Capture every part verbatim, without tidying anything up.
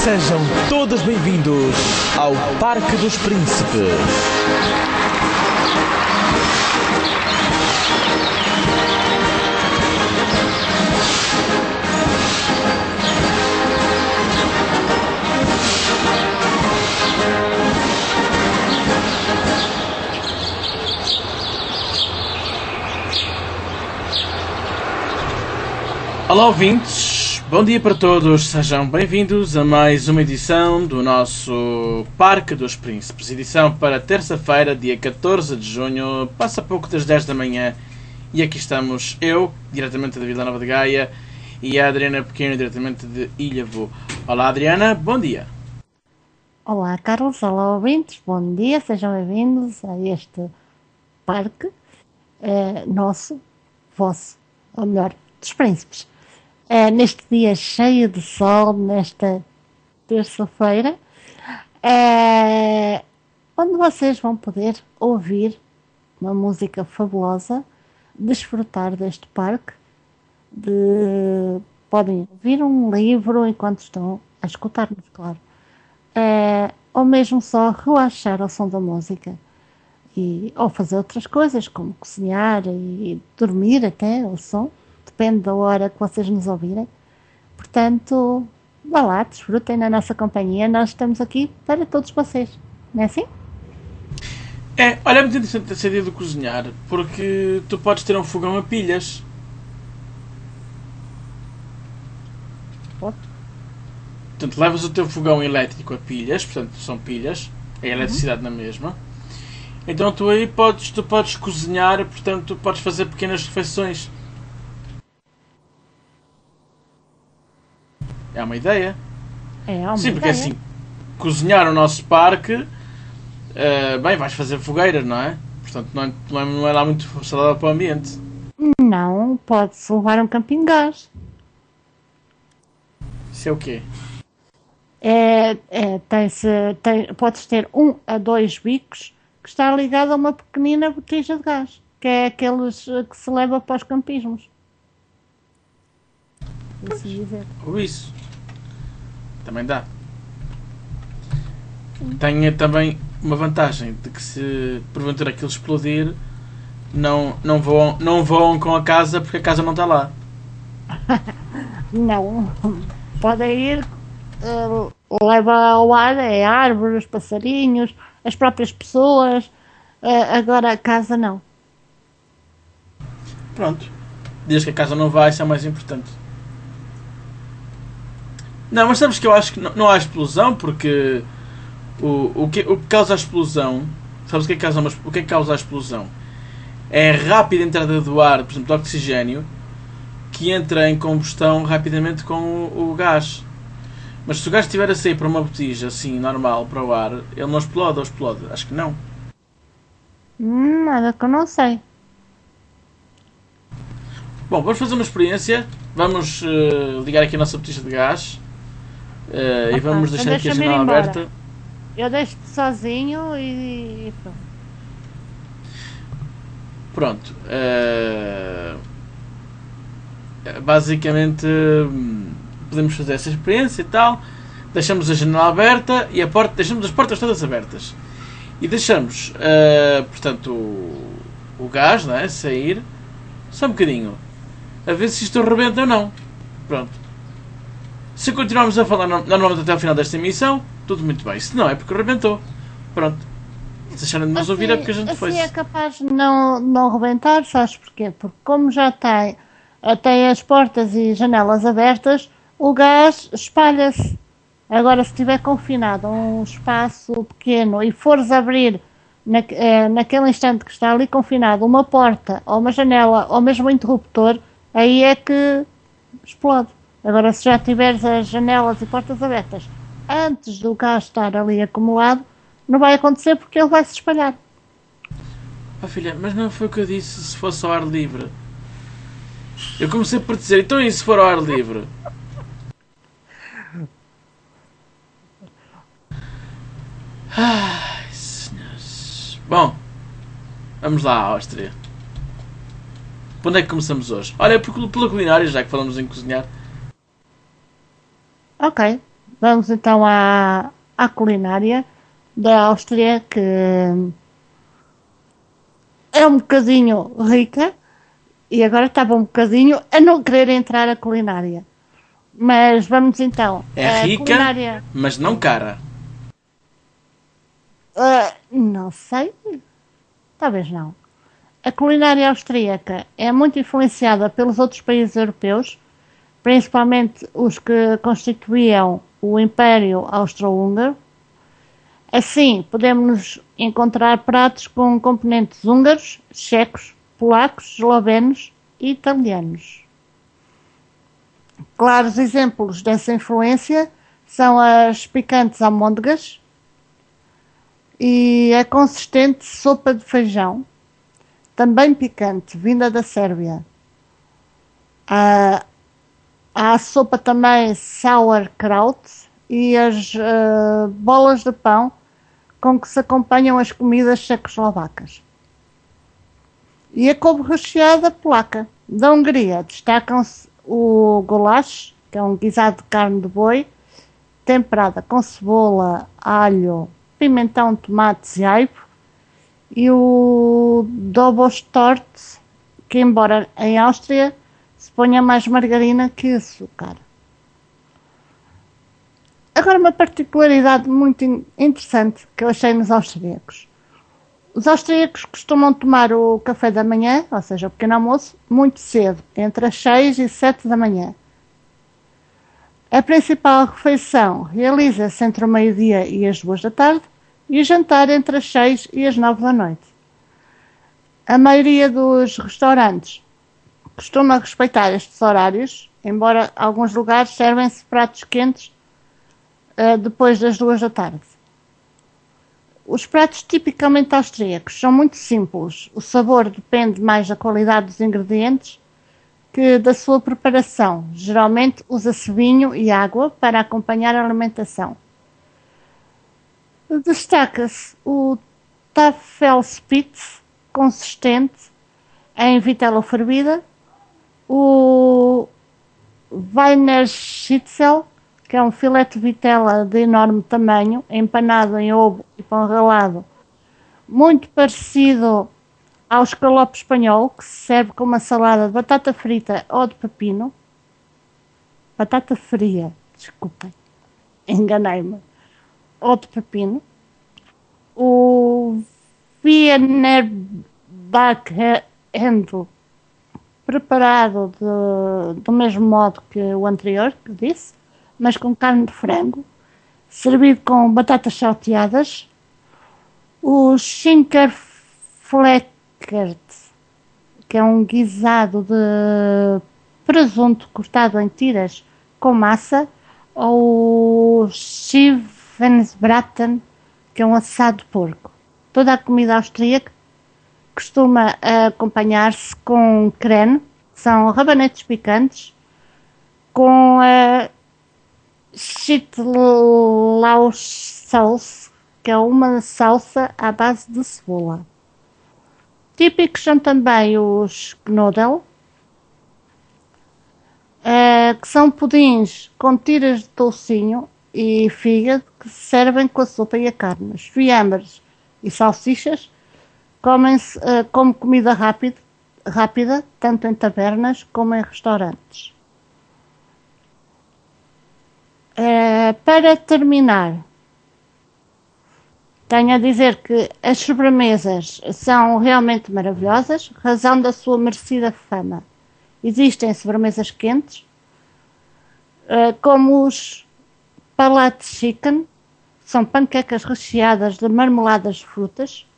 Sejam todos bem-vindos ao Parque dos Príncipes. Olá, ouvintes, bom dia para todos, sejam bem-vindos a mais uma edição do nosso Parque dos Príncipes, edição para terça-feira, dia catorze de junho, passa pouco das dez da manhã, e aqui estamos eu, diretamente de Vila Nova de Gaia, e a Adriana Pequeno, diretamente de Ilhavo. Olá, Adriana, bom dia. Olá, Carlos, olá, ouvintes, bom dia, sejam bem-vindos a este parque eh, nosso, vosso, ou melhor, dos príncipes. Uh, neste dia cheio de sol, nesta terça-feira, uh, onde vocês vão poder ouvir uma música fabulosa, desfrutar deste parque, de, podem ouvir um livro enquanto estão a escutar-nos, claro, uh, ou mesmo só relaxar ao som da música, e, ou fazer outras coisas, como cozinhar e dormir até ao som. Depende da hora que vocês nos ouvirem. Portanto, vá lá, desfrutem na nossa companhia. Nós estamos aqui para todos vocês. Não é assim? É, olha, é muito interessante essa ideia de cozinhar, porque tu podes ter um fogão a pilhas. Pode. Portanto, levas o teu fogão elétrico a pilhas, portanto, são pilhas, é a eletricidade uhum. na mesma. Então tu aí podes, tu podes cozinhar, portanto, tu podes fazer pequenas refeições. É uma ideia. É uma Sim, porque ideia. assim, cozinhar o nosso parque, uh, bem, vais fazer fogueiras, não é? Portanto, não é, não é, não é lá muito saudável para o ambiente. Não, pode-se levar um camping de gás. Isso é o quê? É, é, tem-se, tem, podes ter um a dois bicos que está ligado a uma pequenina botija de gás, que é aqueles que se leva para os campismos. Assim dizer. Ou isso. Também dá. Tem também uma vantagem de que se porventura aquilo explodir, não, não, voam, não voam com a casa porque a casa não está lá. Não. Podem ir, uh, leva ao ar, é árvores, passarinhos, as próprias pessoas, uh, agora a casa não. Pronto. Desde que a casa não vai, isso é o mais importante. Não, mas sabes que eu acho que não, não há explosão, porque o, o, que, o que causa a explosão, sabes o que é que causa, uma, o que é que causa a explosão? É a rápida entrada do ar, por exemplo, do oxigênio, que entra em combustão rapidamente com o, o gás. Mas se o gás estiver a sair para uma botija, assim, normal, para o ar, ele não explode ou explode? Acho que não. Hum, nada que eu não sei. Bom, vamos fazer uma experiência. Vamos uh, ligar aqui a nossa botija de gás. Uh, Ah, e vamos então deixar aqui a deixa-me ir janela embora. aberta. Eu deixo-te sozinho e, e pronto. Pronto. Uh, basicamente hum, podemos fazer essa experiência e tal. Deixamos a janela aberta e a porta, deixamos as portas todas abertas. E deixamos, uh, portanto, o, o gás, não é, sair. Só um bocadinho. A ver se isto rebenta ou não. Pronto. Se continuarmos a falar normalmente até ao final desta emissão, tudo muito bem. Se não, é porque rebentou. Pronto. Se deixarem de nos ouvir é porque a gente assim foi. é capaz de não, não rebentar, sabes porquê? Porque como já tem, tem as portas e janelas abertas, o gás espalha-se. Agora, se estiver confinado a um espaço pequeno e fores abrir na, eh, naquele instante que está ali confinado uma porta ou uma janela ou mesmo um interruptor, aí é que explode. Agora, se já tiveres as janelas e portas abertas antes do gás estar ali acumulado, não vai acontecer porque ele vai se espalhar. Ah, filha, mas não foi o que eu disse se fosse ao ar livre. Eu comecei por dizer, então e se for ao ar livre? Ai, senhores. Bom, vamos lá, Áustria. Por onde é que começamos hoje? Olha, pela culinária, já que falamos em cozinhar. Ok, Vamos então à, à culinária da Áustria, que é um bocadinho rica e agora estava um bocadinho a não querer entrar a culinária. Mas vamos então. É a rica, culinária, mas não cara. ah, não sei, talvez não. A culinária austríaca é muito influenciada pelos outros países europeus, principalmente os que constituíam o Império Austro-Húngaro. Assim, podemos encontrar pratos com componentes húngaros, checos, polacos, eslovenos e italianos. Claros exemplos dessa influência são as picantes almôndegas e a consistente sopa de feijão, também picante, vinda da Sérvia. Há, há a sopa também sauerkraut e as uh, bolas de pão com que se acompanham as comidas checoslovacas. E a couve recheada polaca. Da Hungria destacam-se o goulash, que é um guisado de carne de boi, temperada com cebola, alho, pimentão, tomates e aipo, e o Dobostort, que embora em Áustria se ponha mais margarina que açúcar. Agora uma particularidade muito interessante que eu achei nos austríacos. Os austríacos costumam tomar o café da manhã, ou seja, o pequeno almoço, muito cedo, entre as seis e sete da manhã. A principal refeição realiza-se entre o meio-dia e as duas da tarde e o jantar entre as seis e as nove da noite. A maioria dos restaurantes costuma respeitar estes horários, embora alguns lugares servem-se pratos quentes uh, depois das duas da tarde. Os pratos tipicamente austríacos são muito simples. O sabor depende mais da qualidade dos ingredientes que da sua preparação. Geralmente usa-se vinho e água para acompanhar a alimentação. Destaca-se o Tafelspitz, consistente, em vitela fervida, o Wienerschnitzel, que é um filete de vitela de enorme tamanho, empanado em ovo e pão ralado, muito parecido ao escalope espanhol, que se serve com uma salada de batata frita ou de pepino. Batata fria, desculpem, enganei-me. Ou de pepino. O Wiener Backhandel, preparado de, do mesmo modo que o anterior, que eu disse, mas com carne de frango, servido com batatas salteadas. O Schinkenfleckert, que é um guisado de presunto cortado em tiras com massa, ou o Schweinsbraten, que é um assado de porco. Toda a comida austríaca costuma acompanhar-se com creme, são rabanetes picantes, com a Schnittlauchsauce, que é uma salsa à base de cebola. Típicos são também os Knödel, uh, que são pudins com tiras de toucinho e fígado que se servem com a sopa e a carne. Os fiambres e salsichas comem-se uh, como comida rápida, rápida, tanto em tabernas como em restaurantes. Uh, para terminar, tenho a dizer que as sobremesas são realmente maravilhosas, razão da sua merecida fama. Existem sobremesas quentes, uh, como os Palatschinken, são panquecas recheadas de marmeladas de frutas,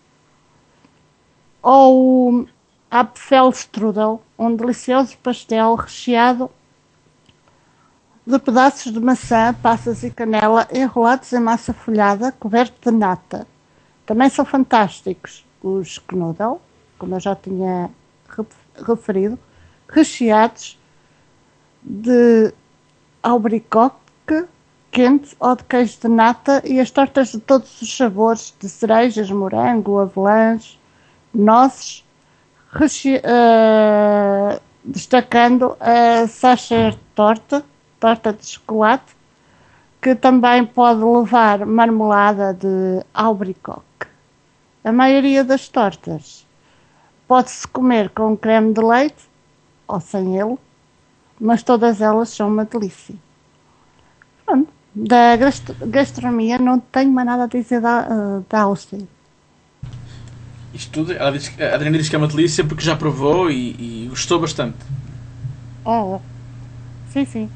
ou o Apfelstrudel, um delicioso pastel recheado de pedaços de maçã, passas e canela enrolados em massa folhada, coberto de nata. Também são fantásticos os Knödel, como eu já tinha referido, recheados de albaricoque quente ou de queijo de nata, e as tortas de todos os sabores, de cerejas, morango, avelãs, nozes, reche... uh, destacando a Sacher torta, torta de chocolate, que também pode levar marmelada de albaricoque. A maioria das tortas pode-se comer com creme de leite ou sem ele, mas todas elas são uma delícia. Pronto. Da gastro- gastronomia não tenho mais nada a dizer da, da Áustria. Isto tudo, ela diz, que- a Adriana diz que é uma delícia porque já provou e, e gostou bastante. Oh, sim, sim.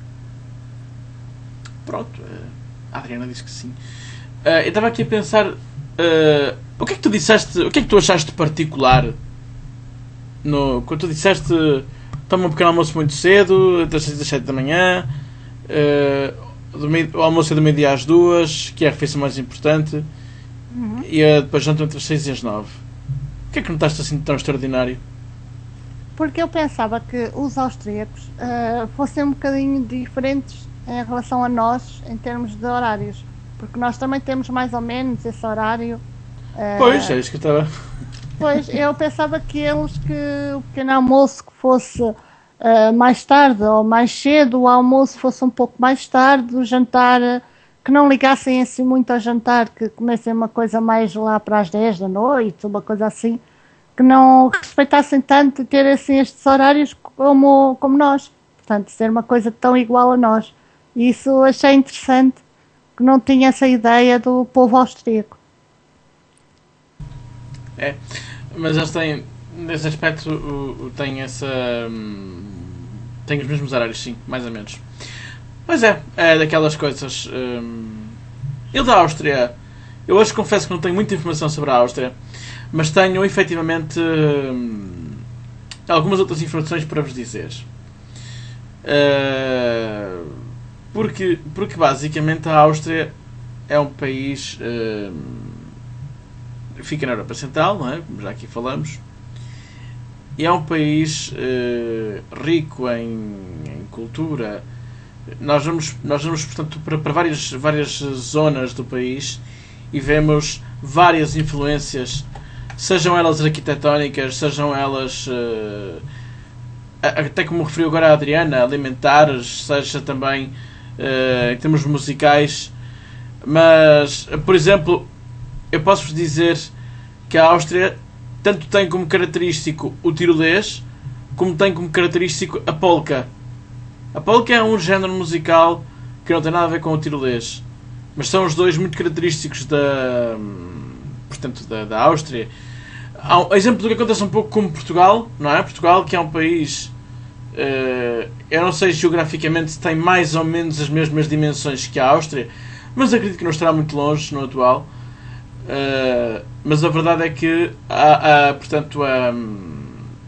Pronto, eh, a Adriana diz que sim. Eh, eu estava aqui a pensar, eh, o que é que tu disseste, o que é que tu achaste particular no, quando tu disseste toma um pequeno almoço muito cedo, das seis às sete da manhã, eh, do meio- o almoço é do meio-dia às duas, que é a refeição mais importante, Uhum. e eh, depois jantam entre as seis e as nove. O que é que notaste assim de tão extraordinário? Porque eu pensava que os austríacos ah, fossem um bocadinho diferentes em relação a nós em termos de horários. Porque nós também temos mais ou menos esse horário. ah, Pois, é isso que eu estava. Pois, eu pensava que eles que o pequeno almoço que fosse ah, mais tarde ou mais cedo, o almoço fosse um pouco mais tarde, o jantar ah, que não ligassem assim muito ao jantar, que comecem uma coisa mais lá para as dez da noite, uma coisa assim, que não respeitassem tanto ter assim estes horários como, como nós. Portanto, ser uma coisa tão igual a nós. E isso achei interessante, que não tinha essa ideia do povo austríaco. É, mas eles têm, nesse aspecto, o, o, têm essa. hum, têm os mesmos horários, sim, mais ou menos. Pois é, é daquelas coisas. hum, eu da Áustria, eu hoje confesso que não tenho muita informação sobre a Áustria, mas tenho efetivamente hum, algumas outras informações para vos dizer. Uh, porque, porque basicamente a Áustria é um país. hum, fica na Europa Central, não é? Como já aqui falamos, e é um país eh, rico em, em cultura. Nós vamos, nós vamos portanto, para, para várias, várias zonas do país e vemos várias influências, sejam elas arquitetónicas, sejam elas, eh, até como referiu agora a Adriana, alimentares, seja também eh, em termos musicais. Mas, por exemplo, eu posso-vos dizer que a Áustria tanto tem como característico o tirolês, como tem como característico a polka. A polka é um género musical que não tem nada a ver com o tirolês, mas são os dois muito característicos da, portanto, da, da Áustria. Há um exemplo do que acontece um pouco como Portugal, não é? Portugal, que é um país, uh, eu não sei geograficamente se tem mais ou menos as mesmas dimensões que a Áustria, mas acredito que não estará muito longe no atual. Uh, mas a verdade é que há, há, portanto, um,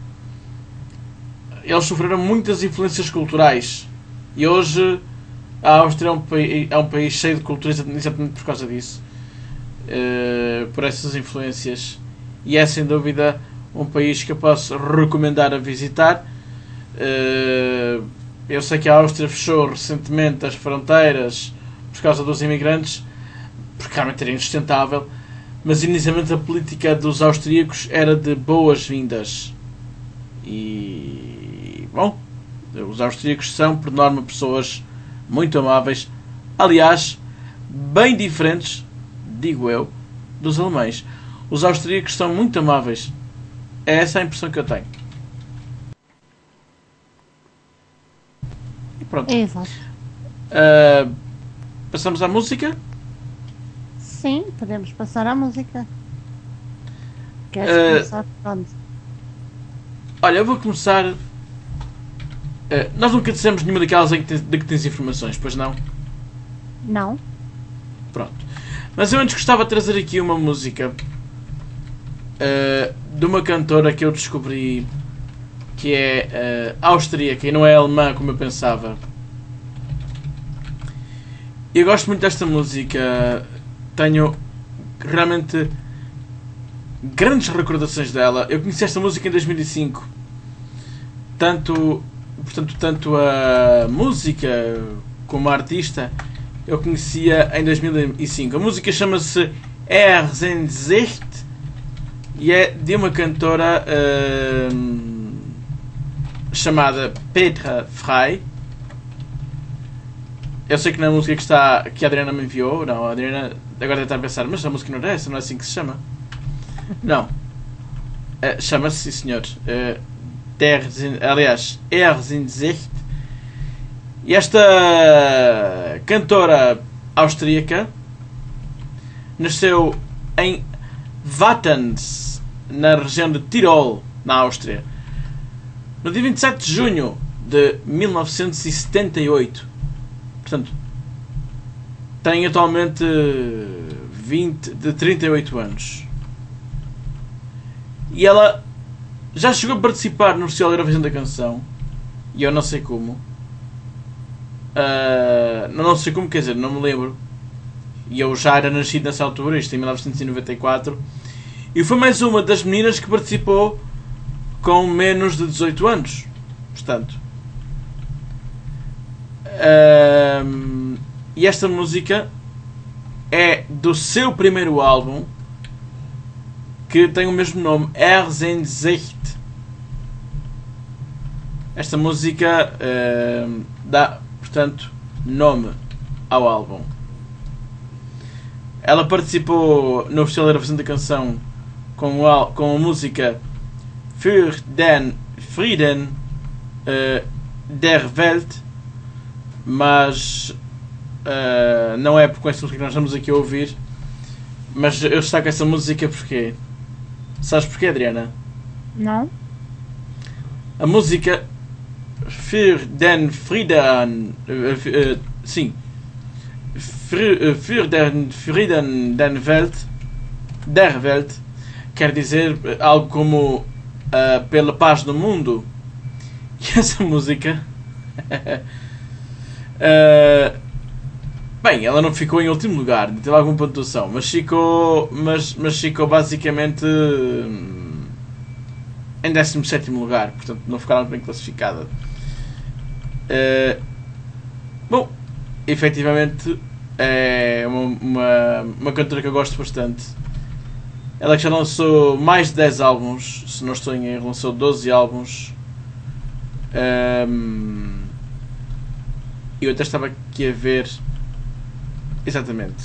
eles sofreram muitas influências culturais e hoje a Áustria é um, país, é um país cheio de cultura exatamente por causa disso, uh, por essas influências, e é sem dúvida um país que eu posso recomendar a visitar. Uh, eu sei que a Áustria fechou recentemente as fronteiras por causa dos imigrantes, porque realmente era insustentável. Mas inicialmente a política dos austríacos era de boas-vindas. E, bom, os austríacos são, por norma, pessoas muito amáveis. Aliás, bem diferentes, digo eu, dos alemães. Os austríacos são muito amáveis. É essa a impressão que eu tenho. E pronto. Exato. Uh, passamos à música. Sim, podemos passar à música. Queres Eh, começar por onde? Olha, eu vou começar. Uh, nós nunca dissemos nenhuma daquelas em que tens, de que tens informações, pois não? Não? Pronto. Mas eu antes gostava de trazer aqui uma música uh, de uma cantora que eu descobri que é uh, austríaca e não é alemã como eu pensava. Eu gosto muito desta música. Tenho realmente grandes recordações dela. Eu conheci esta música em dois mil e cinco. Tanto, portanto, tanto a música como a artista eu conhecia em dois mil e cinco. A música chama-se Erzensicht e é de uma cantora uh, chamada Petra Frey. eu sei que na música que, está, que a Adriana me enviou, não, a Adriana agora deve estar a pensar, mas a música não é essa, não é assim que se chama. Não. Uh, Chama-se, sim senhor. Uh, Der, aliás, Er sind Sicht. E esta cantora austríaca nasceu em Wattens, na região de Tirol, na Áustria, no dia vinte e sete de junho de mil novecentos e setenta e oito. Portanto, tem atualmente vinte, de trinta e oito anos. E ela já chegou a participar no Festival da Eurovisão da Canção. E eu não sei como. Uh, não, não sei como, quer dizer, não me lembro. E eu já era nascido nessa altura, isto em mil novecentos e noventa e quatro. E foi mais uma das meninas que participou com menos de dezoito anos. Portanto. Uh, e esta música é do seu primeiro álbum, que tem o mesmo nome, Er sind Sicht. Esta música uh, dá, portanto, nome ao álbum. Ela participou no Festival da Eurovisão da Canção com, o, com a música Für den Frieden uh, der Welt, mas uh, não é por esta música que nós estamos aqui a ouvir. Mas eu destaco essa música porque... Sabes porquê, Adriana? Não. A música Für den Frieden... Uh, uh, sim. Für, uh, für den Frieden der Welt... Der Welt... Quer dizer algo como... Uh, pela paz do mundo. E essa música... uh, bem, ela não ficou em último lugar, teve alguma pontuação, mas ficou, mas, mas ficou basicamente hum, em décimo sétimo lugar, portanto não ficaram bem classificada. Uh, bom, efetivamente é uma, uma, uma cantora que eu gosto bastante. Ela que já lançou mais de dez álbuns, se não estou em erro, lançou doze álbuns. Um, eu até estava aqui a ver. Exatamente.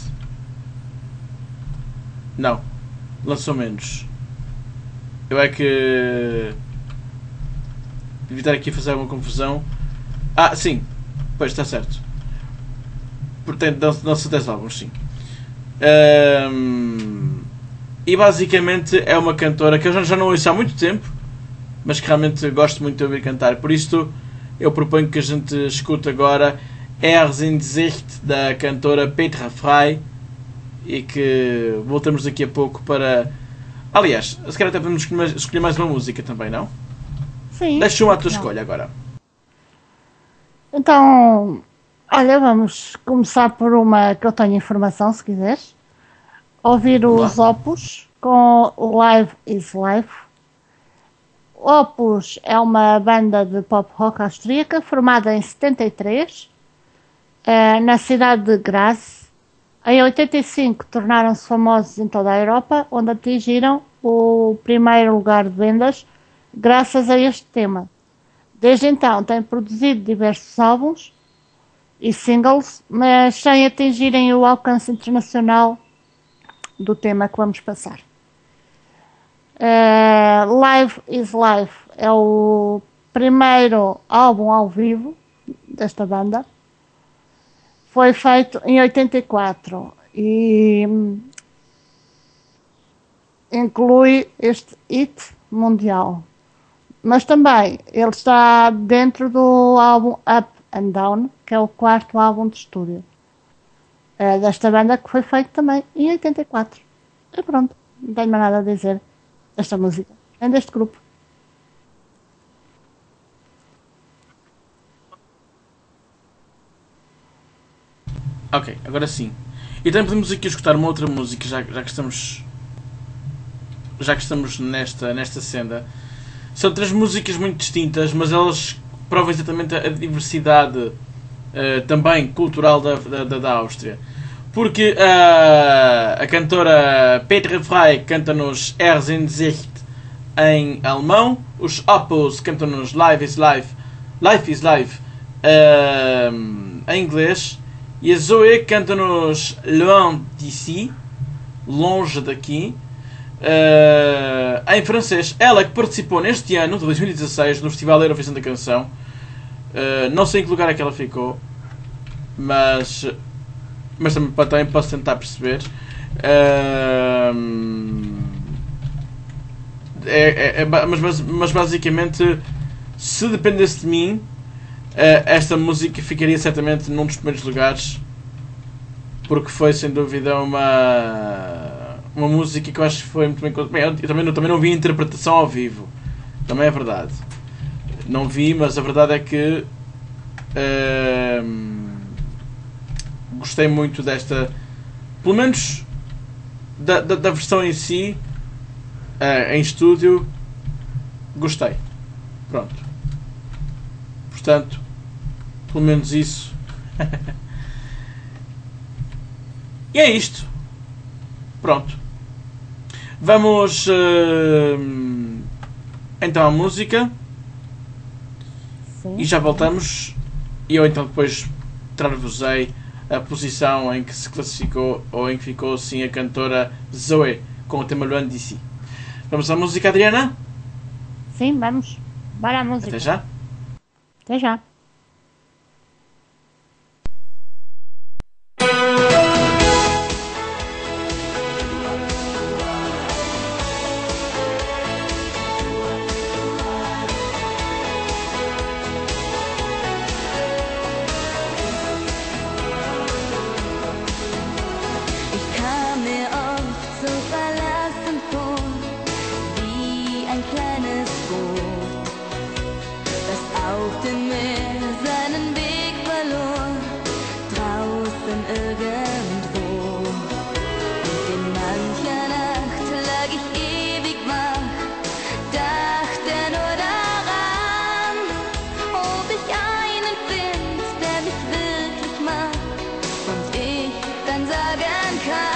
Não. Lançou menos. Eu é que... devia estar aqui a fazer alguma confusão. Ah, sim. Pois, está certo. Portanto, lançou dez álbuns, sim. Um, e basicamente é uma cantora que eu já não ouço há muito tempo, mas que realmente gosto muito de ouvir cantar. Por isto, eu proponho que a gente escute agora Er sind Sicht, da cantora Petra Frey, e que voltamos daqui a pouco para... Aliás, se calhar até podemos escolher mais uma música também, não? Sim. Deixa uma à tua escolha agora. Então, olha, vamos começar por uma que eu tenho informação, se quiseres. Ouvir os Opus com o Live is Life. Opus é uma banda de pop rock austríaca formada em setenta e três, na cidade de Graz. Em oitenta e cinco tornaram-se famosos em toda a Europa, onde atingiram o primeiro lugar de vendas graças a este tema. Desde então têm produzido diversos álbuns e singles, mas sem atingirem o alcance internacional do tema que vamos passar. Uh, Live is Life é o primeiro álbum ao vivo desta banda. Foi feito em oitenta e quatro e inclui este hit mundial. Mas também ele está dentro do álbum Up and Down, que é o quarto álbum de estúdio é desta banda, que foi feito também em oitenta e quatro. E pronto, não tenho mais nada a dizer desta música, é deste grupo. Ok, agora sim. E também podemos aqui escutar uma outra música, já, já que estamos já que estamos nesta, nesta senda. São três músicas muito distintas, mas elas provam exatamente a diversidade uh, também cultural da, da, da Áustria. Porque uh, a cantora Petra Frey canta-nos Er sind Sicht em alemão, os Opus cantam-nos Life is Life, Life is Life uh, em inglês, E a Zoé canta-nos Loin d'ici, longe daqui, uh, em francês. Ela que participou neste ano, de dois mil e dezasseis, no Festival da Eurovisão da Canção. Uh, não sei em que lugar é que ela ficou, mas, mas também, também posso tentar perceber. Uh, é, é, é, mas, mas, mas basicamente, se dependesse de mim, Uh, esta música ficaria certamente num dos primeiros lugares, porque foi sem dúvida uma uma música que eu acho que foi muito bem. Bem, eu também, eu também não vi a interpretação ao vivo, também é verdade, não vi, mas a verdade é que uh, gostei muito desta, pelo menos da, da, da versão em si, uh, em estúdio, gostei, pronto. Portanto, pelo menos isso. E é isto. Pronto. Vamos uh, então à música. Sim. E já voltamos. E eu então depois trazer-vos-ei a posição em que se classificou ou em que ficou assim a cantora Zoé com o tema Loin d'ici. Vamos à música, Adriana? Sim, vamos. Bora à música. Até já. Até já. Ich kam mir oft so verlassen vor, wie ein kleines Boot, das auf dem Meer seinen Weg verlor, draußen irgendwo. Und in mancher Nacht lag ich ewig wach, dachte nur daran, ob ich einen find, der mich wirklich mag und ich dann sagen kann.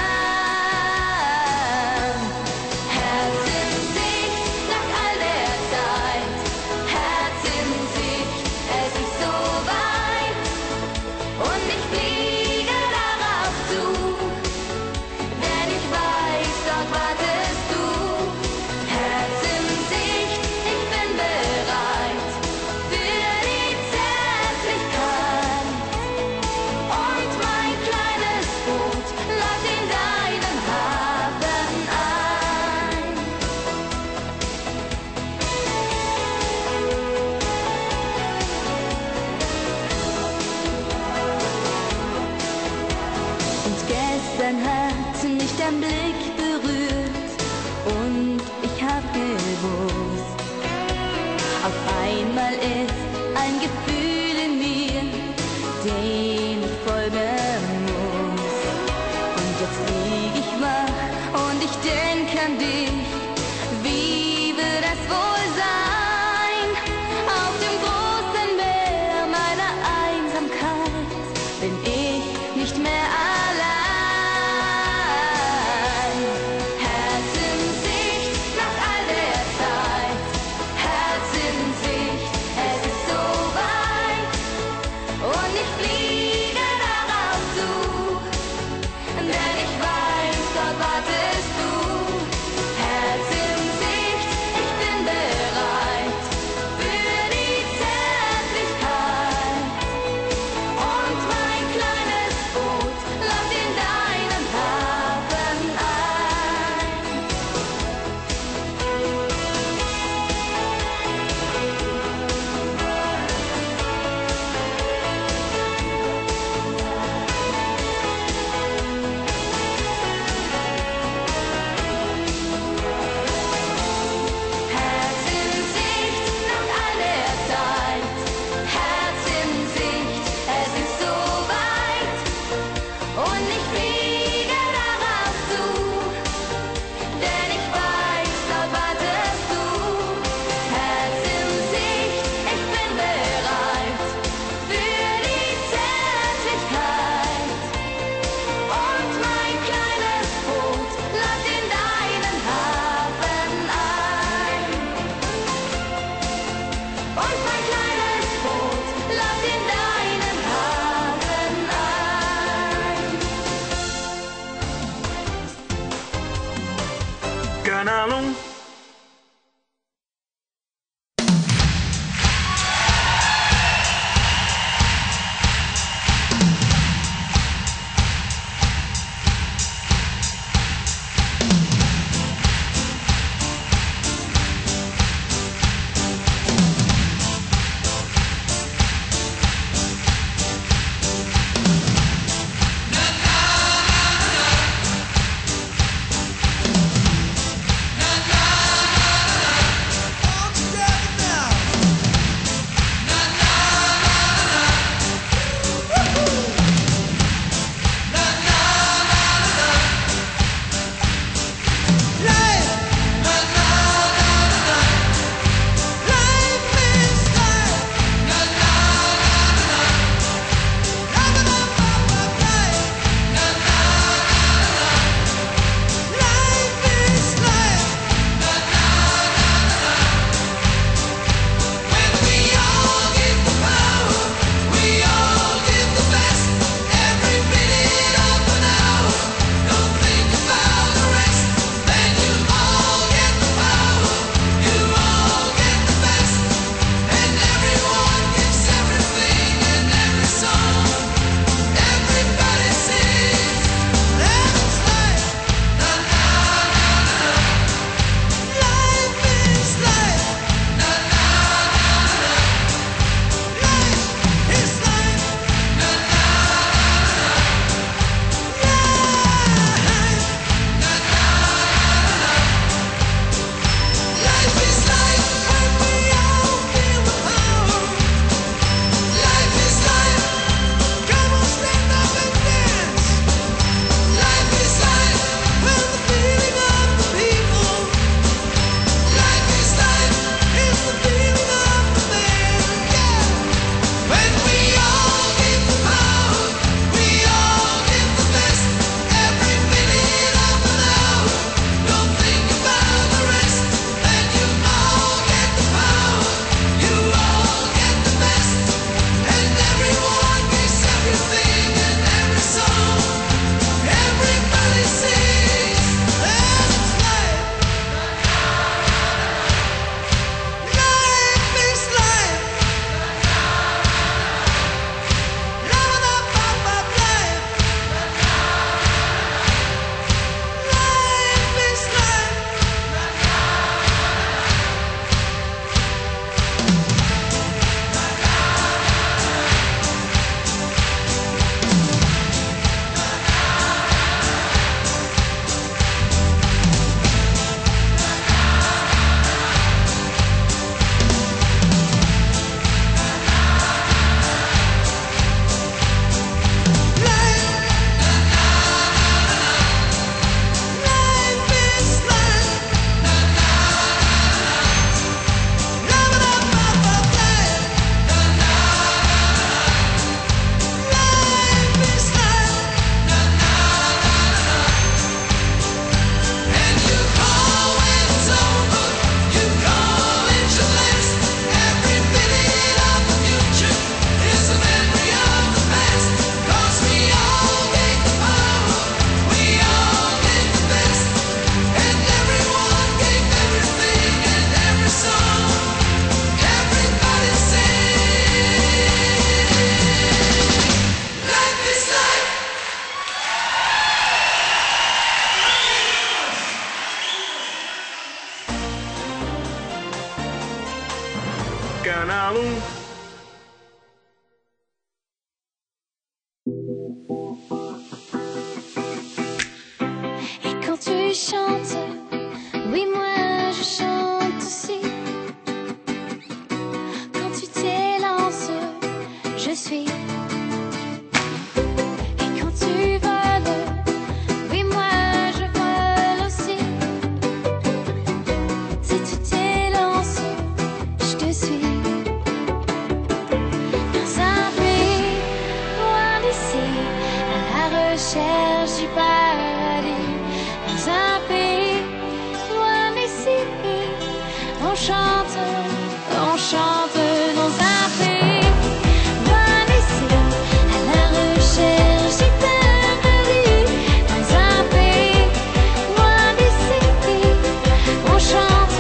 Herz in Sicht nach all der Zeit, Herz in Sicht, es ist so weit und ich fliege darauf zu, denn ich weiß, dort wartest du. Herz in Sicht, ich bin bereit für die Zärtlichkeit und mein kleines Boot läuft in deinen Hafen ein. Und gestern hat mich dein Blick berührt und ich hab gewusst, auf einmal ist ein Gefühl in mir, dem ich folgen muss. Und jetzt lieg ich wach und ich denk an dich, wie wird das wohl sein? Auf dem großen Meer meiner Einsamkeit bin ich nicht mehr allein. Herz in Sicht nach all der Zeit, Herz in Sicht, es ist so weit. je suis. Et quand tu voles, oui moi je vole aussi. Si tu t'élances, je te suis. Dans un pays loin d'ici, à la recherche du paradis. Dans un pays loin d'ici, on chante, on chante dans un pays loin d'ici, à la recherche du paradis. Dans un pays loin d'ici, on chante.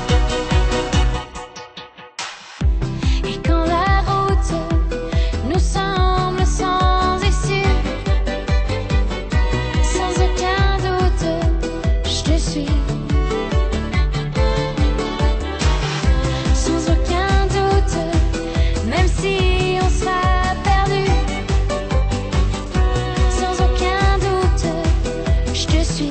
Et quand la route nous semble sans issue, sans aucun doute, je te suis. Sans aucun doute, même si on sera perdu. Sans aucun doute, je te suis.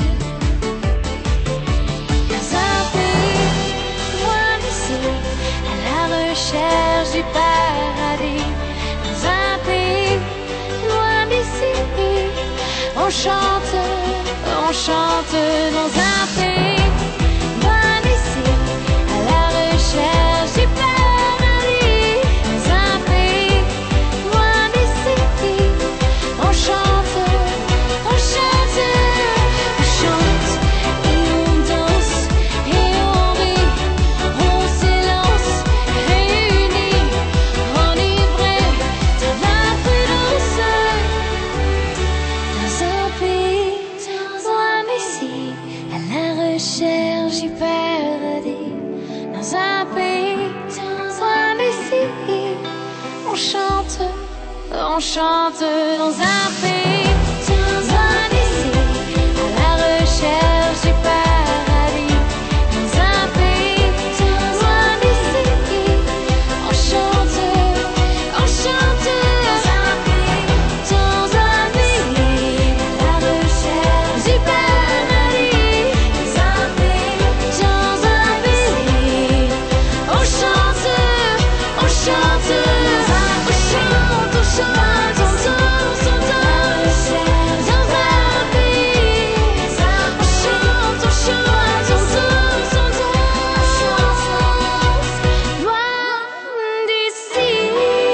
Dans un pays loin d'ici, à la recherche du paradis. Dans un pays loin d'ici, on chante, on chante dans un pays loin d'ici, à la recherche du paradis. Dans un pays loin d'ici, on chante, on chante, on chante, et on danse, et on rit, on s'élance, réunis, enivrés de la prudence. Dans un pays loin d'ici, à la recherche du paradis. Dans un pays loin d'ici, on chante, on chante dans un pays loin d'ici, à la recherche du paradis. Dans un pays loin d'ici, on chante, on chante dans un pays, dans un pays, à la recherche du paradis. Dans un pays, dans un pays, on chante, on chante, on chante, on chante, on danse, on danse. Dans un pays, on chante, on chante, on danse, on danse. Loin d'ici.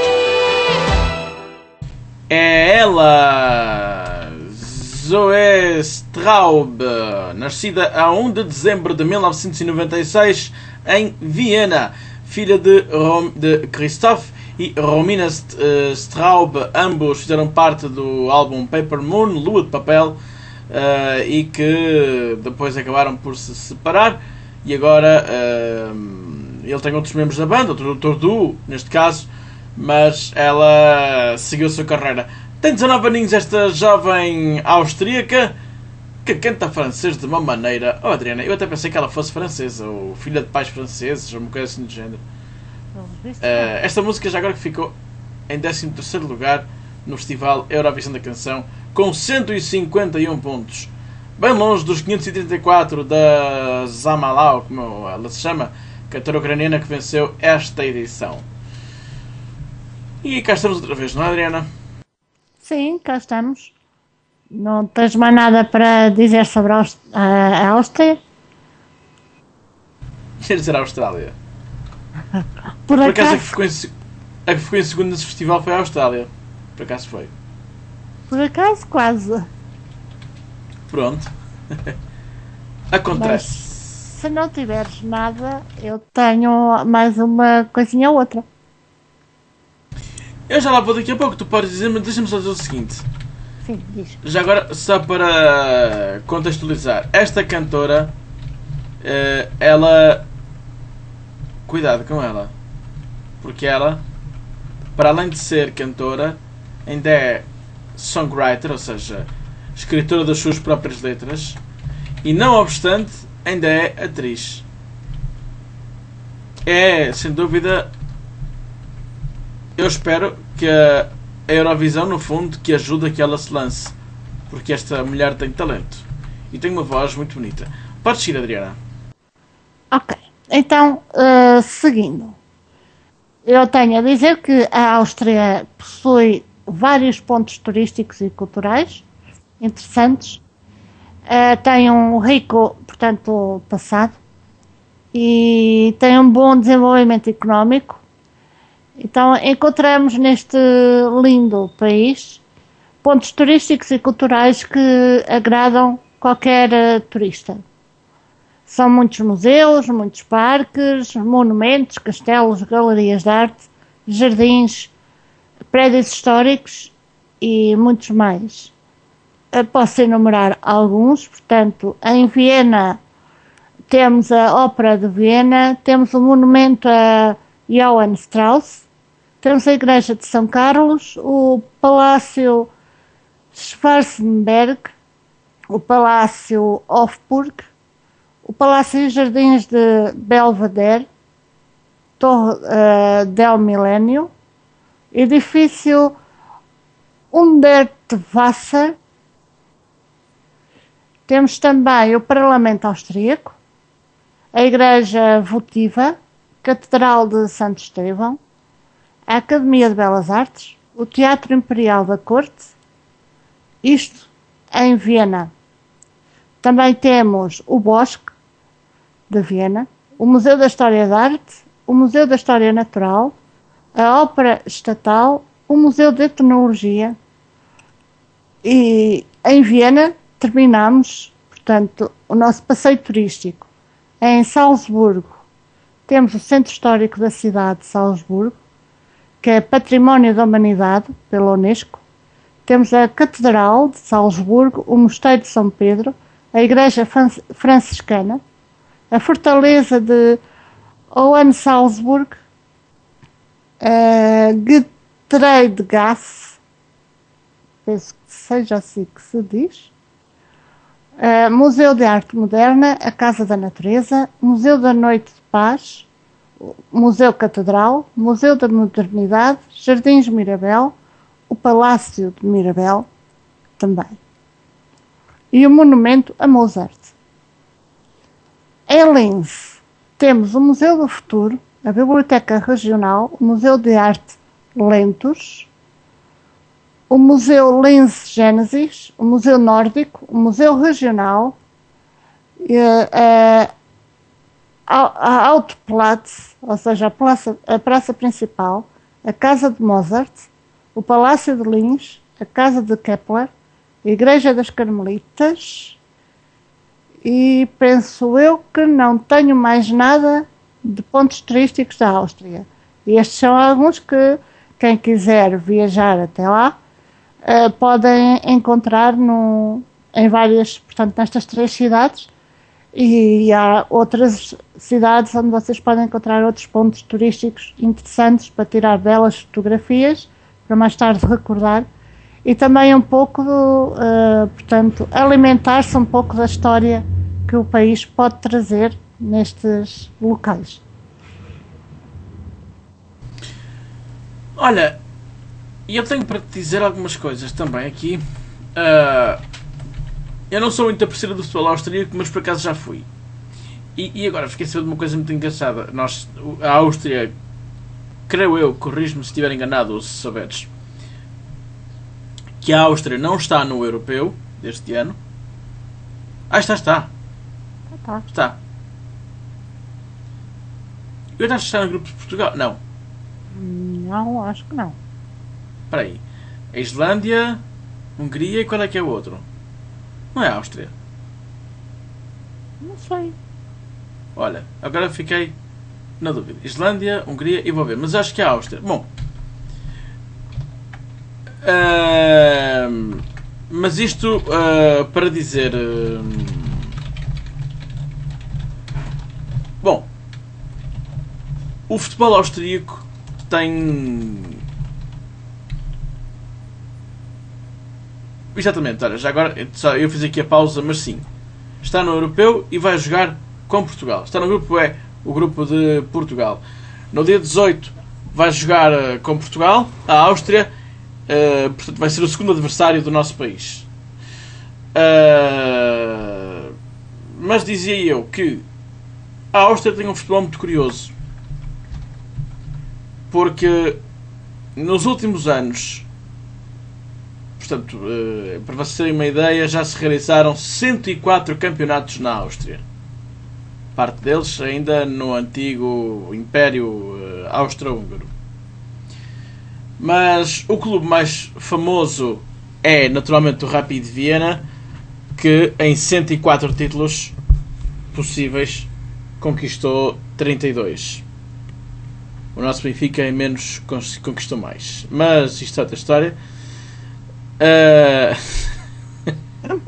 É ela, Zoe Straub, nascida a um de dezembro de mil novecentos e noventa e seis em Viena, filha de, Rom, de Christoph e Romina St- eh, Straub. Ambos fizeram parte do álbum Paper Moon, Lua de Papel, eh, e que depois acabaram por se separar. E agora eh, ele tem outros membros da banda, outro doutor duo neste caso, mas ela seguiu a sua carreira. Tem dezanove aninhos esta jovem austríaca que canta francês de uma maneira... Oh Adriana, eu até pensei que ela fosse francesa, ou filha de pais franceses, ou uma coisa assim do género. Uh, esta música já agora que ficou em décimo terceiro lugar no Festival Eurovisão da Canção, com cento e cinquenta e um pontos. Bem longe dos quinhentos e trinta e quatro da Zamalau, como ela se chama, cantora ucraniana que venceu esta edição. E cá estamos outra vez, não é, Adriana? Sim, cá estamos. Não tens mais nada para dizer sobre a Aust- a a Áustria? Quer dizer a Austrália. Por Por acaso a que acaso, ficou em, se- a que ficou em segundo nesse festival foi a Austrália. Por acaso foi. por acaso, quase. Pronto. Mas Acontece. se não tiveres nada, eu tenho mais uma coisinha ou outra. Eu já lá vou daqui a pouco, tu podes dizer, mas deixa-me só dizer o seguinte. Sim, diz. Já agora, só para contextualizar, esta cantora, eh, ela... Cuidado com ela. Porque ela, para além de ser cantora, ainda é songwriter, ou seja, escritora das suas próprias letras, e não obstante, ainda é atriz. É, sem dúvida, eu espero que a Eurovisão, no fundo, que ajude a que ela se lance, porque esta mulher tem talento e tem uma voz muito bonita. Podes ir, Adriana. Ok, então, uh, seguindo. eu tenho a dizer que a Áustria possui vários pontos turísticos e culturais interessantes, uh, tem um rico, portanto, passado e tem um bom desenvolvimento económico. Então encontramos neste lindo país pontos turísticos e culturais que agradam qualquer uh, turista. São muitos museus, muitos parques, monumentos, castelos, galerias de arte, jardins, prédios históricos e muitos mais. Eu posso enumerar alguns, portanto, em Viena temos a Ópera de Viena, temos o monumento a Johann Strauss, temos a Igreja de São Carlos, o Palácio Schwarzenberg, o Palácio Hofburg, o Palácio e Jardins de Belvedere, Torre uh, del Milênio, edifício Hundertwasser. Temos também o Parlamento Austríaco, a Igreja Votiva, Catedral de Santo Estevão, a Academia de Belas Artes, o Teatro Imperial da Corte, isto em Viena. Também temos o Bosque de Viena, o Museu da História da Arte, o Museu da História Natural, a Ópera Estatal, o Museu de Etnologia. E em Viena terminamos, portanto, o nosso passeio turístico. Em Salzburgo temos o Centro Histórico da cidade de Salzburgo, que é Património da Humanidade pela Unesco. Temos a Catedral de Salzburgo, o Mosteiro de São Pedro, a Igreja Franciscana, a Fortaleza de Hohensalzburg, a Getreidgasse, penso que seja assim que se diz, a Museu de Arte Moderna, a Casa da Natureza, Museu da Noite de Paz, Museu Catedral, Museu da Modernidade, Jardins Mirabel, o Palácio de Mirabel também, e o Monumento a Mozart. Em Linz temos o Museu do Futuro, a Biblioteca Regional, o Museu de Arte Lentos, o Museu Linz Genesis, o Museu Nórdico, o Museu Regional, a, a, a Autoplatz, ou seja, a praça, a praça principal, a Casa de Mozart, o Palácio de Linz, a Casa de Kepler, a Igreja das Carmelitas, e penso eu que não tenho mais nada de pontos turísticos da Áustria. E estes são alguns que quem quiser viajar até lá uh, podem encontrar no, em várias, portanto, nestas três cidades, e há outras cidades onde vocês podem encontrar outros pontos turísticos interessantes para tirar belas fotografias, para mais tarde recordar, e também um pouco, uh, portanto, alimentar-se um pouco da história que o país pode trazer nestes locais. Olha, e eu tenho para te dizer algumas coisas também aqui. Uh, eu não sou muito apreciador do futebol austríaco, mas por acaso já fui. E, e agora fiquei sabendo de uma coisa muito engraçada. Nós, a Áustria, creio eu, corrijo-me se estiver enganado ou se souberes, que a Áustria não está no europeu deste ano. Ah, está, está. Tá. Está. Eu acho que está no grupo de Portugal. Não. Não, acho que não. Espera aí. A Islândia, Hungria e qual é que é o outro? Não é a Áustria? Não sei. Olha, agora fiquei na dúvida. Islândia, Hungria e vou ver. Mas acho que é a Áustria. Bom. Uh, mas isto uh, para dizer... Uh, bom. O futebol austríaco tem... Exatamente, olha, já agora eu fiz aqui a pausa, mas sim. Está no europeu e vai jogar com Portugal. Está no grupo E, o grupo de Portugal. No dia dezoito vai jogar uh, com Portugal, a Áustria, uh, portanto vai ser o segundo adversário do nosso país. Uh, mas dizia eu que a Áustria tem um futebol muito curioso. porque nos últimos anos, portanto, para vocês terem uma ideia, já se realizaram cento e quatro campeonatos na Áustria. Parte deles ainda no antigo Império Austro-Húngaro. Mas o clube mais famoso é naturalmente o Rapid Viena, que em cento e quatro títulos possíveis conquistou trinta e dois. O nosso Benfica em menos conquistou mais. Mas isto é outra história. Uh...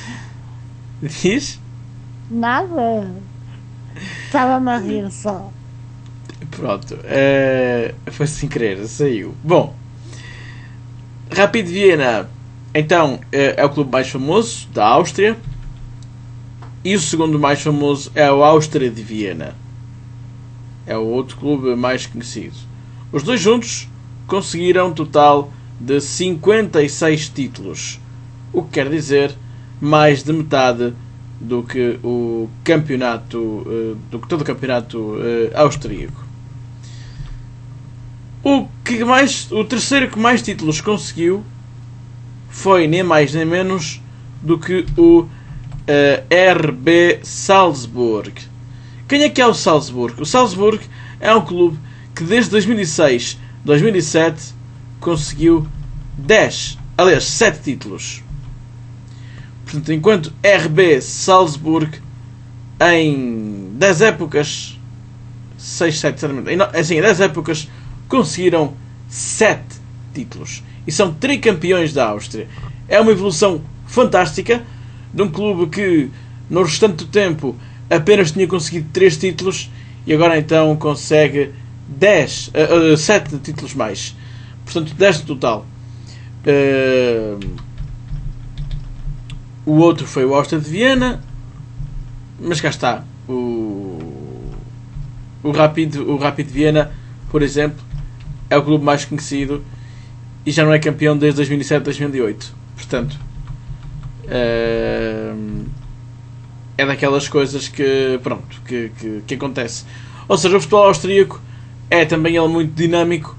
Diz? Nada. Estava-me a rir só. Pronto. Uh... Foi sem querer, saiu. Bom. Rapid Viena, então, é o clube mais famoso da Áustria. E o segundo mais famoso é o Áustria de Viena. É o outro clube mais conhecido. Os dois juntos conseguiram um total de cinquenta e seis títulos. O que quer dizer mais de metade do que o campeonato, do que todo o campeonato austríaco. O, que mais, o terceiro que mais títulos conseguiu foi nem mais nem menos do que o uh, R B Salzburg. Quem é que é o Salzburg? O Salzburg é um clube que desde dois mil e seis a dois mil e sete conseguiu dez, aliás, sete títulos. Portanto, enquanto R B Salzburg em dez épocas, seis, sete, assim, em dez épocas conseguiram sete títulos. E são tricampeões da Áustria. É uma evolução fantástica de um clube que no restante do tempo apenas tinha conseguido três títulos e agora então consegue dez, uh, uh, sete títulos mais. Portanto, dez no total. Uh, o outro foi o Áustria de Viena, mas cá está. O, o, Rapid, o Rapid Viena, por exemplo, é o clube mais conhecido e já não é campeão desde dois mil e sete a dois mil e oito. Portanto, uh, é daquelas coisas que, pronto, que, que, que acontece. Ou seja, o futebol austríaco é também ele muito dinâmico.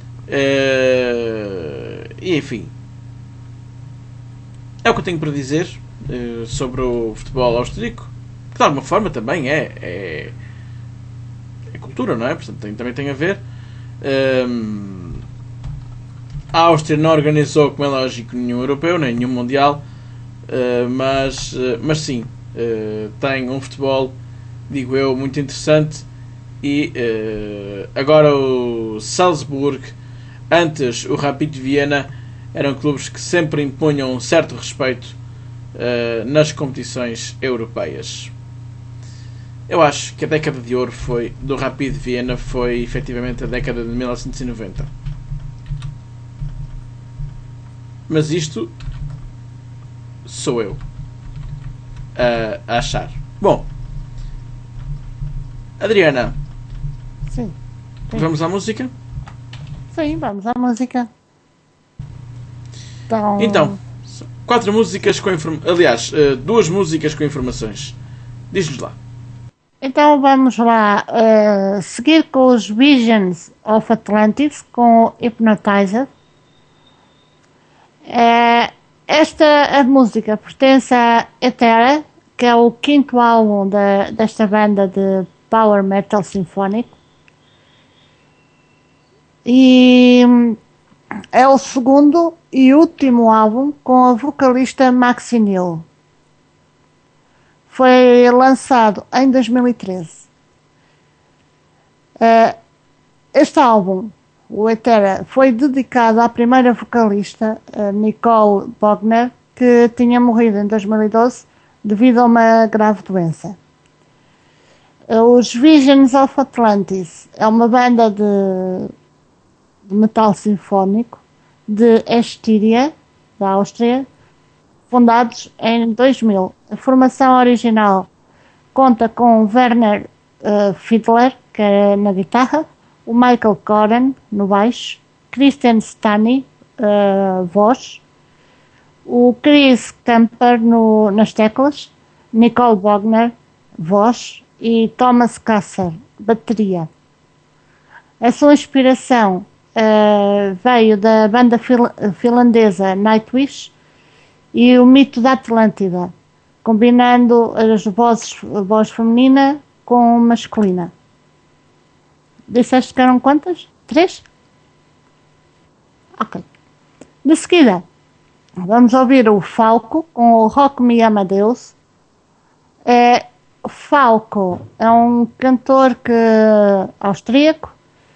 Uh, e enfim, é o que eu tenho para dizer uh, sobre o futebol austríaco, que de alguma forma também é, é, é cultura, não é? Portanto, tem, também tem a ver. Um, a Áustria não organizou, como é lógico, nenhum europeu, nem nenhum mundial, uh, mas, uh, mas sim, uh, tem um futebol, digo eu, muito interessante. E uh, agora o Salzburg, antes o Rapid Viena, eram clubes que sempre impunham um certo respeito uh, nas competições europeias. Eu acho que a década de ouro foi, do Rapid Viena foi efetivamente a década de mil novecentos e noventa. Mas isto sou eu uh, a achar. Bom, Adriana, sim, sim. Vamos à música? Sim, vamos à música. Então, então quatro músicas com informações. Aliás, uh, duas músicas com informações. Diz-nos lá. Então vamos lá uh, seguir com os Visions of Atlantis com Hypnotizer. Uh, esta a música pertence a Ethera, que é o quinto álbum da, desta banda de Power Metal Sinfónico. E é o segundo e último álbum com a vocalista Maxi Neal. Foi lançado em dois mil e treze. Uh, este álbum, o Ethera, foi dedicado à primeira vocalista, uh, Nicole Bogner, que tinha morrido em dois mil e doze devido a uma grave doença. Uh, os Visions of Atlantis é uma banda de, de metal sinfónico de Estíria, da Áustria, fundados em dois mil. A formação original conta com Werner uh, Fiedler, que é na guitarra, o Michael Koren no baixo, Christian Stani, uh, voz, o Chris Camper no, nas teclas, Nicole Bogner, voz, e Thomas Kasser, bateria. A sua inspiração uh, veio da banda fil finlandesa Nightwish e o mito da Atlântida, combinando as vozes, a voz feminina com masculina. Disseste que eram quantas? Três? Ok. De seguida, vamos ouvir o Falco com o Rock Me Amadeus. É, Falco é um cantor que, austríaco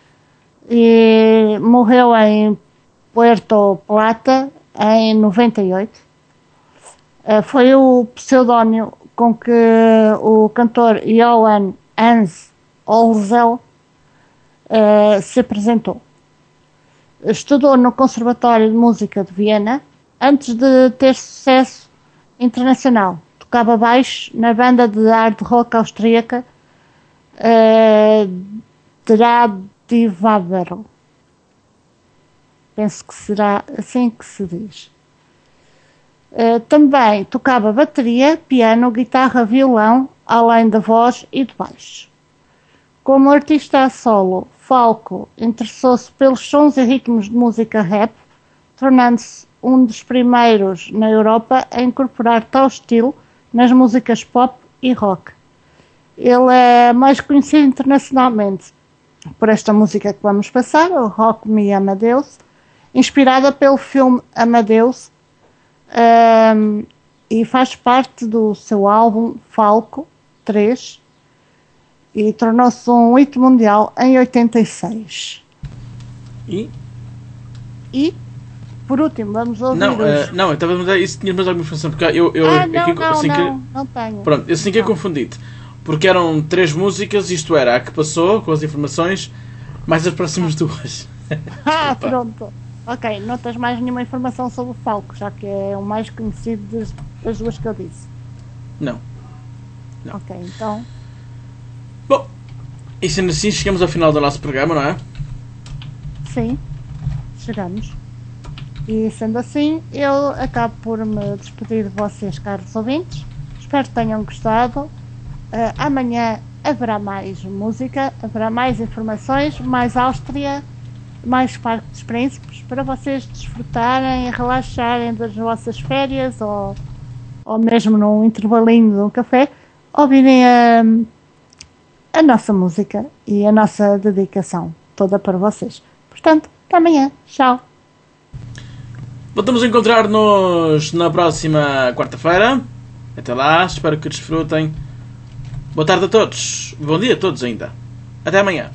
e morreu em Puerto Plata em noventa e oito. É, foi o pseudónimo com que o cantor Johann Hans Olzel é, se apresentou. Estudou no Conservatório de Música de Viena antes de ter sucesso internacional. Tocava baixo na banda de hard rock austríaca uh, Dradivaber. Penso que será assim que se diz. Uh, também tocava bateria, piano, guitarra, violão, além da voz e de baixo. Como artista a solo, Falco interessou-se pelos sons e ritmos de música rap, tornando-se um dos primeiros na Europa a incorporar tal estilo nas músicas pop e rock. Ele é mais conhecido internacionalmente por esta música que vamos passar, o Rock Me Amadeus, inspirada pelo filme Amadeus, um, e faz parte do seu álbum Falco três, e tornou-se um hit mundial em oitenta e seis. E? E, por último, vamos ouvir Não, os... uh, não, eu estava a mudar isso, tinha mais alguma informação, porque eu... eu ah, não, aqui, não, assim não, que, não tenho. Pronto, eu assim que eu Não. confundi-te, porque eram três músicas, isto era a que passou, com as informações, mais as próximas duas. Ah, pronto. Ok, não tens mais nenhuma informação sobre o Falco, já que é o mais conhecido das, das duas que eu disse. Não. Não. Ok, então... Bom, e sendo assim, chegamos ao final do nosso programa, não é? Sim, chegamos. E sendo assim, eu acabo por me despedir de vocês, caros ouvintes. Espero que tenham gostado. Uh, amanhã haverá mais música, haverá mais informações, mais Áustria, mais Parque dos Príncipes, para vocês desfrutarem e relaxarem das vossas férias ou, ou mesmo num intervalinho de um café, ouvirem a, a nossa música e a nossa dedicação toda para vocês. Portanto, até amanhã. Tchau. Voltamos a encontrar-nos na próxima quarta-feira. Até lá, espero que desfrutem. Boa tarde a todos. Bom dia a todos ainda. Até amanhã.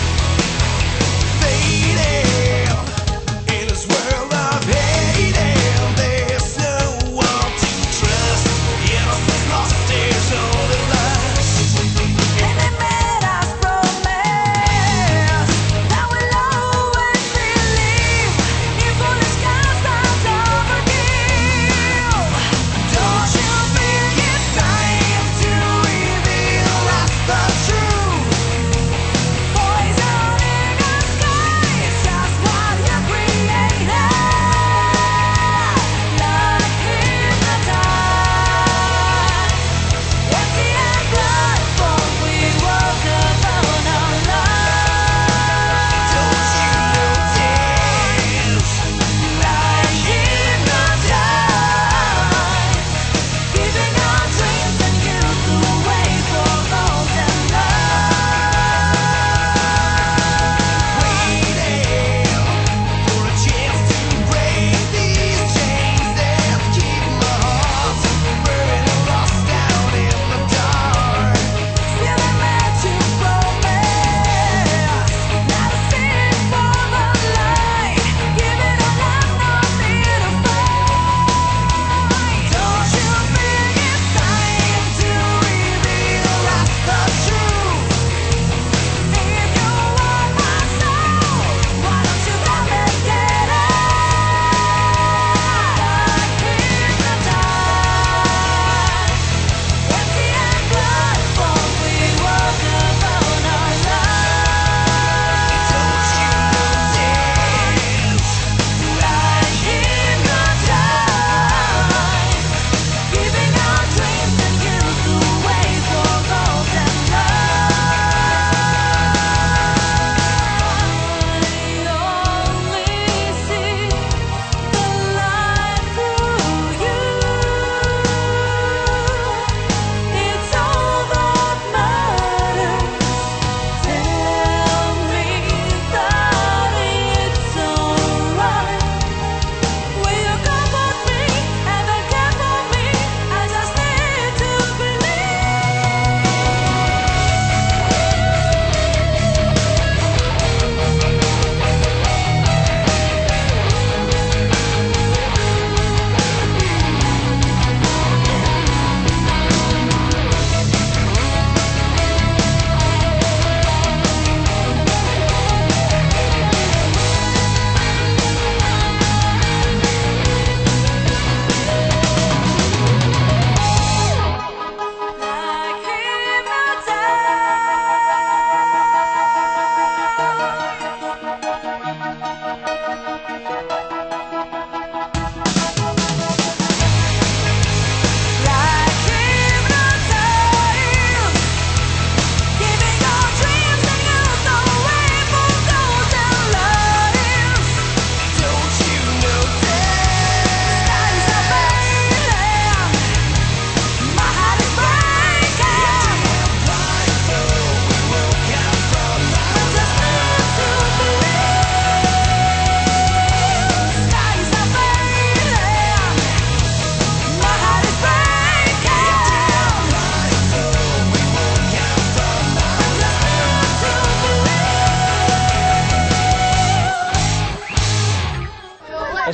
In this world of hate.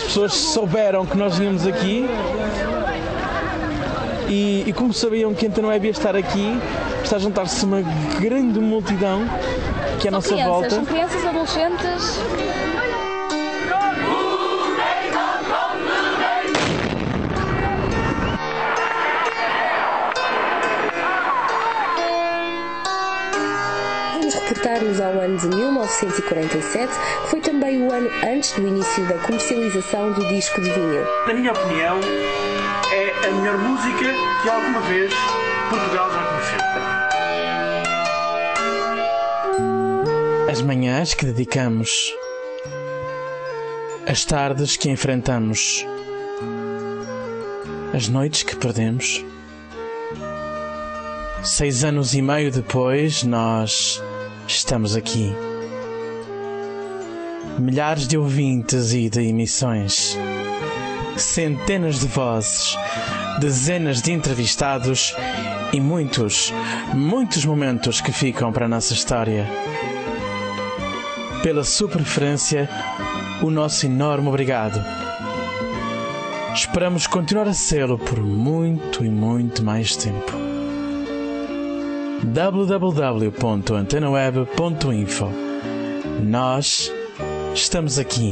pessoas souberam que nós vínhamos aqui e, e como sabiam que a Antena Web ia estar aqui, está a juntar-se uma grande multidão que é a nossa crianças, volta. São crianças, adolescentes. Reportar-nos ao ano de mil novecentos e quarenta e sete, que foi também o ano antes do início da comercialização do disco de vinil. Na minha opinião, é a melhor música que alguma vez Portugal já conheceu. As manhãs que dedicamos, as tardes que enfrentamos, as noites que perdemos. Seis anos e meio depois, nós estamos aqui. Milhares de ouvintes e de emissões, centenas de vozes, dezenas de entrevistados e muitos, muitos momentos que ficam para a nossa história. Pela sua preferência, o nosso enorme obrigado. Esperamos continuar a sê-lo por muito e muito mais tempo. w w w ponto antena web ponto info. Nós estamos aqui.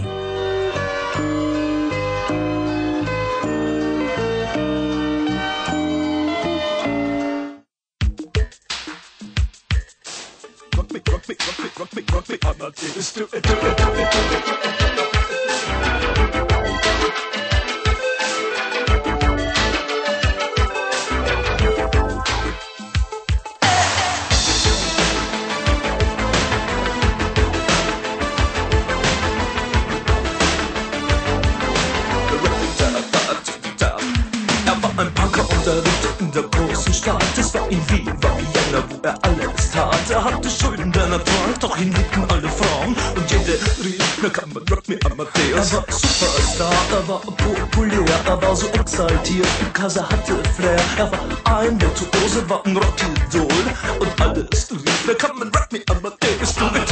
Es war in Wien, war Vienna, wo er alles tat. Er hatte Schulden, denn er trank, doch ihn liebten alle Frauen. Und jede rief, na kann man Rock Me Amadeus. Er war Superstar, er war populär, er war so exaltiert, because er hatte Flair. Er war ein Virtuose, war ein Rockidol. Und alles rief, na kann man Rock Me Amadeus. Du mit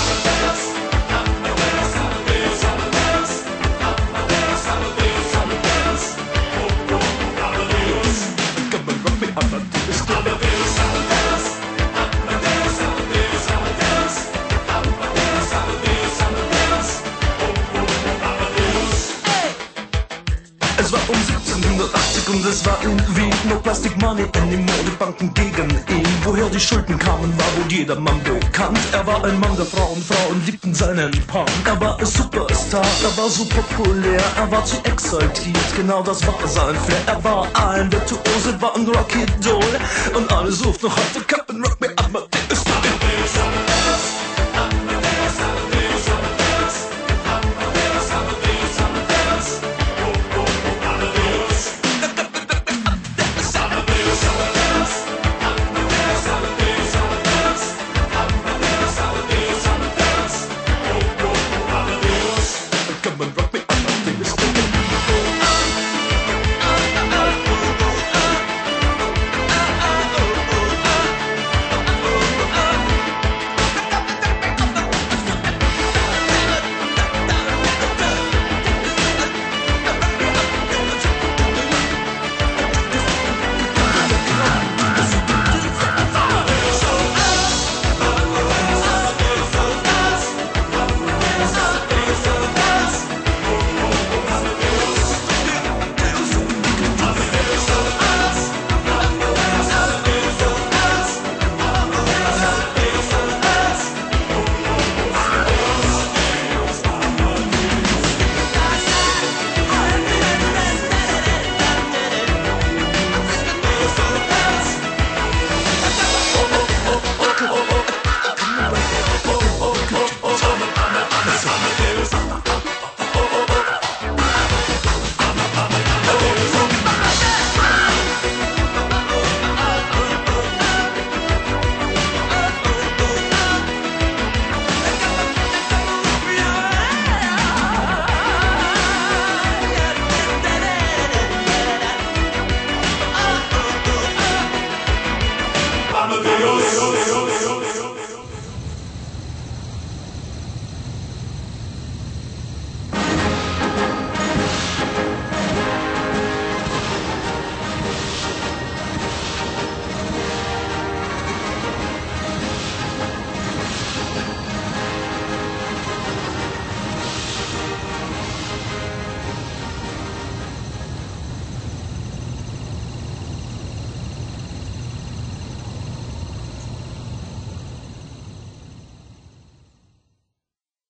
und es war in Wien, no Plastic Money in den Modebanken gegen ihn. Woher die Schulden kamen, war wohl jedermann bekannt. Er war ein Mann der Frauen, Frauen liebten seinen Punk. Er war ein Superstar, er war so populär, er war zu exaltiert, genau das war sein Flair. Er war ein Virtuose, war ein Rockidol und alle suchten noch heute Captain Rock Me Amadeus.